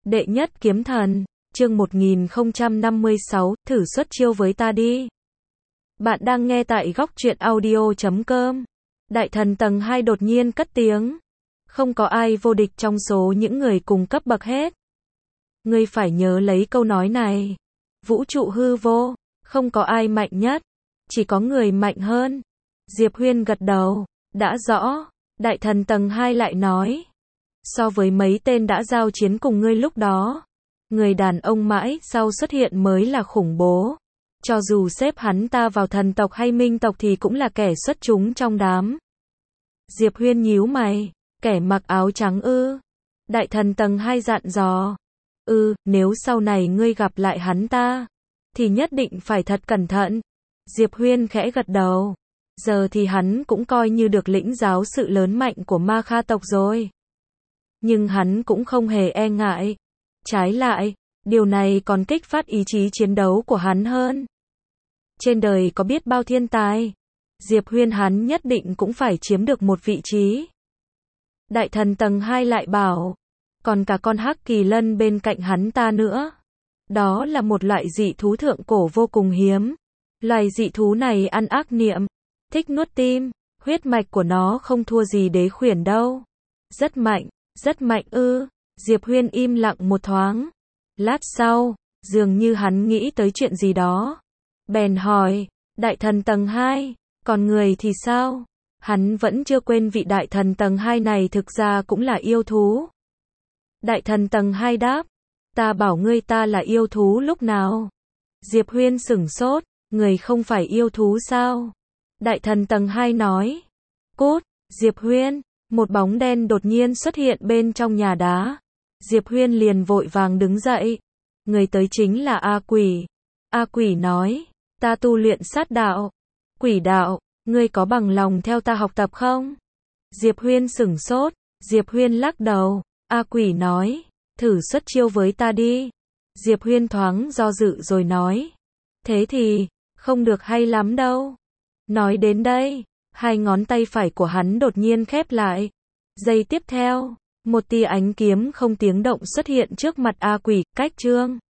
Đệ nhất kiếm thần, chương 1056, thử xuất chiêu với ta đi. Bạn đang nghe tại góc truyện audio.com. Đại thần tầng 2 đột nhiên cất tiếng. Không có ai vô địch trong số những người cùng cấp bậc hết. Ngươi phải nhớ lấy câu nói này. Vũ trụ hư vô, không có ai mạnh nhất, chỉ có người mạnh hơn. Diệp Huyên gật đầu, đã rõ. Đại thần tầng 2 lại nói. So với mấy tên đã giao chiến cùng ngươi lúc đó, người đàn ông mãi sau xuất hiện mới là khủng bố. Cho dù xếp hắn ta vào thần tộc hay minh tộc thì cũng là kẻ xuất chúng trong đám. Diệp Huyên nhíu mày, kẻ mặc áo trắng ư? Đại thần tầng 2 dặn dò. Nếu sau này ngươi gặp lại hắn ta, thì nhất định phải thật cẩn thận. Diệp Huyên khẽ gật đầu. Giờ thì hắn cũng coi như được lĩnh giáo sự lớn mạnh của Ma Kha tộc rồi. Nhưng hắn cũng không hề e ngại. Trái lại, điều này còn kích phát ý chí chiến đấu của hắn hơn. Trên đời có biết bao thiên tài, Diệp Huyên hắn nhất định cũng phải chiếm được một vị trí. Đại thần tầng 2 lại bảo, còn cả con hắc kỳ lân bên cạnh hắn ta nữa. Đó là một loại dị thú thượng cổ vô cùng hiếm. Loài dị thú này ăn ác niệm, thích nuốt tim, huyết mạch của nó không thua gì đế khuyển đâu. Rất mạnh ư? Diệp Huyên im lặng một thoáng. Lát sau, dường như hắn nghĩ tới chuyện gì đó. Bèn hỏi, đại thần tầng 2, còn người thì sao? Hắn vẫn chưa quên vị đại thần tầng 2 này thực ra cũng là yêu thú. Đại thần tầng 2 đáp, ta bảo ngươi ta là yêu thú lúc nào? Diệp Huyên sửng sốt, người không phải yêu thú sao? Đại thần tầng 2 nói, cút. Diệp Huyên, một bóng đen đột nhiên xuất hiện bên trong nhà đá. Diệp Huyên liền vội vàng đứng dậy. Người tới chính là A Quỷ. A Quỷ nói, ta tu luyện sát đạo. Quỷ đạo, ngươi có bằng lòng theo ta học tập không? Diệp Huyên sửng sốt. Diệp Huyên lắc đầu. A Quỷ nói, thử xuất chiêu với ta đi. Diệp Huyên thoáng do dự rồi nói, thế thì, không được hay lắm đâu. Nói đến đây, hai ngón tay phải của hắn đột nhiên khép lại. Giây tiếp theo, một tia ánh kiếm không tiếng động xuất hiện trước mặt A Quỷ, cách chương.